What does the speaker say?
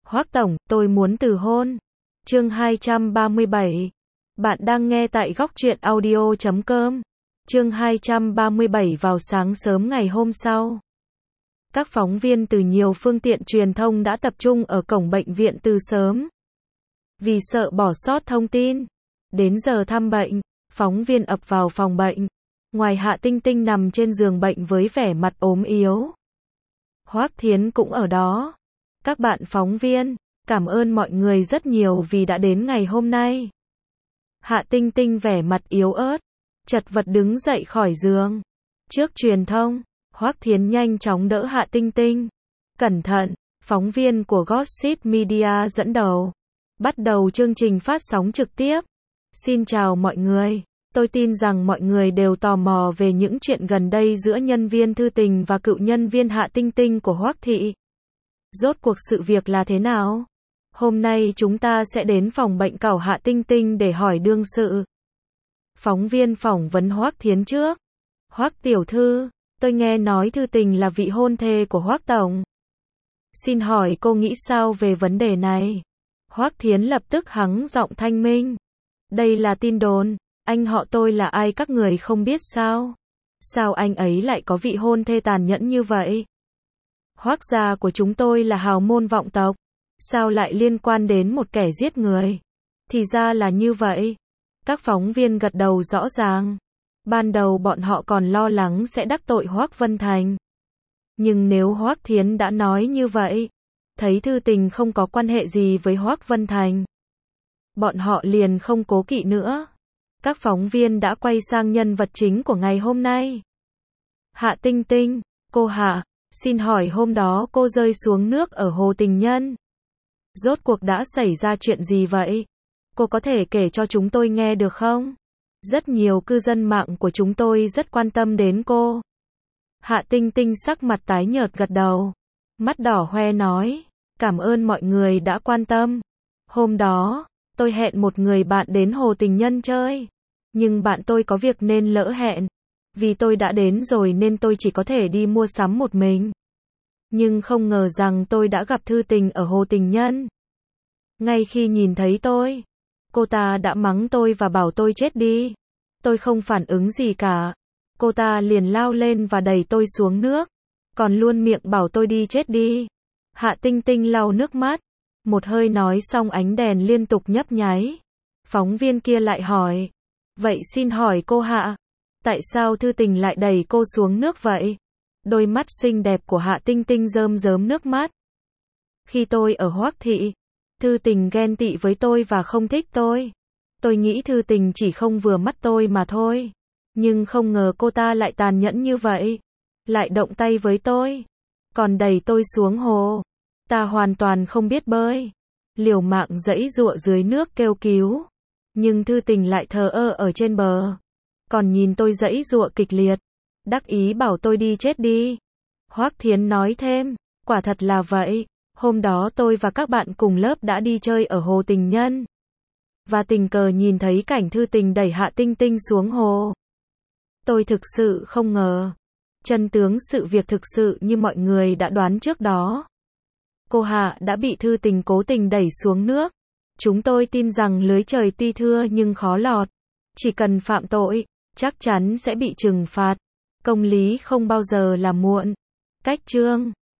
Hoắc tổng, tôi muốn từ hôn. Chương 237. Bạn đang nghe tại góc truyện audio.com. Chương 237. Vào sáng sớm ngày hôm sau, các phóng viên từ nhiều phương tiện truyền thông đã tập trung ở cổng bệnh viện từ sớm. Vì sợ bỏ sót thông tin, đến giờ thăm bệnh, phóng viên ập vào phòng bệnh. Ngoài Hạ Tinh Tinh nằm trên giường bệnh với vẻ mặt ốm yếu, Hoắc Thiến cũng ở đó. Các bạn phóng viên, cảm ơn mọi người rất nhiều vì đã đến ngày hôm nay. Hạ Tinh Tinh vẻ mặt yếu ớt, chật vật đứng dậy khỏi giường. Trước truyền thông, Hoắc Thiến nhanh chóng đỡ Hạ Tinh Tinh. Cẩn thận, phóng viên của Gossip Media dẫn đầu. Bắt đầu chương trình phát sóng trực tiếp. Xin chào mọi người. Tôi tin rằng mọi người đều tò mò về những chuyện gần đây giữa nhân viên Thư Tình và cựu nhân viên Hạ Tinh Tinh của Hoắc thị. Rốt cuộc sự việc là thế nào? Hôm nay chúng ta sẽ đến phòng bệnh cẩu Hạ Tinh Tinh để hỏi đương sự. Phóng viên phỏng vấn Hoắc Thiến trước. Hoắc tiểu thư, tôi nghe nói Thư Tình là vị hôn thê của Hoắc tổng. Xin hỏi cô nghĩ sao về vấn đề này? Hoắc Thiến lập tức hắng giọng thanh minh. Đây là tin đồn, anh họ tôi là ai các người không biết sao? Sao anh ấy lại có vị hôn thê tàn nhẫn như vậy? Hoắc gia của chúng tôi là hào môn vọng tộc, sao lại liên quan đến một kẻ giết người? Thì ra là như vậy. Các phóng viên gật đầu rõ ràng. Ban đầu bọn họ còn lo lắng sẽ đắc tội Hoắc Vân Thành. Nhưng nếu Hoắc Thiến đã nói như vậy, thấy Thư Tình không có quan hệ gì với Hoắc Vân Thành, bọn họ liền không cố kỵ nữa. Các phóng viên đã quay sang nhân vật chính của ngày hôm nay. Hạ Tinh Tinh, cô Hạ, xin hỏi hôm đó cô rơi xuống nước ở Hồ Tình Nhân. Rốt cuộc đã xảy ra chuyện gì vậy? Cô có thể kể cho chúng tôi nghe được không? Rất nhiều cư dân mạng của chúng tôi rất quan tâm đến cô. Hạ Tinh Tinh sắc mặt tái nhợt gật đầu. Mắt đỏ hoe nói, cảm ơn mọi người đã quan tâm. Hôm đó, tôi hẹn một người bạn đến Hồ Tình Nhân chơi. Nhưng bạn tôi có việc nên lỡ hẹn. Vì tôi đã đến rồi nên tôi chỉ có thể đi mua sắm một mình. Nhưng không ngờ rằng tôi đã gặp Thư Tình ở Hồ Tình Nhân. Ngay khi nhìn thấy tôi, cô ta đã mắng tôi và bảo tôi chết đi. Tôi không phản ứng gì cả. Cô ta liền lao lên và đẩy tôi xuống nước. Còn luôn miệng bảo tôi đi chết đi. Hạ Tinh Tinh lau nước mắt. Một hơi nói xong ánh đèn liên tục nhấp nháy. Phóng viên kia lại hỏi. Vậy xin hỏi cô Hạ, tại sao Thư Tình lại đẩy cô xuống nước vậy? Đôi mắt xinh đẹp của Hạ Tinh Tinh rơm rớm nước mắt. Khi tôi ở Hoắc thị, Thư Tình ghen tị với tôi và không thích tôi. Tôi nghĩ Thư Tình chỉ không vừa mắt tôi mà thôi. Nhưng không ngờ cô ta lại tàn nhẫn như vậy. Lại động tay với tôi. Còn đẩy tôi xuống hồ. Ta hoàn toàn không biết bơi. Liều mạng giãy giụa dưới nước kêu cứu. Nhưng Thư Tình lại thờ ơ ở trên bờ. Còn nhìn tôi giãy giụa kịch liệt. Đắc ý bảo tôi đi chết đi. Hoắc Thiến nói thêm, quả thật là vậy. Hôm đó tôi và các bạn cùng lớp đã đi chơi ở Hồ Tình Nhân. Và tình cờ nhìn thấy cảnh Thư Tình đẩy Hạ Tinh Tinh xuống hồ. Tôi thực sự không ngờ. Chân tướng sự việc thực sự như mọi người đã đoán trước đó. Cô Hạ đã bị Thư Tình cố tình đẩy xuống nước. Chúng tôi tin rằng lưới trời tuy thưa nhưng khó lọt. Chỉ cần phạm tội, chắc chắn sẽ bị trừng phạt. Công lý không bao giờ là muộn. Cách chương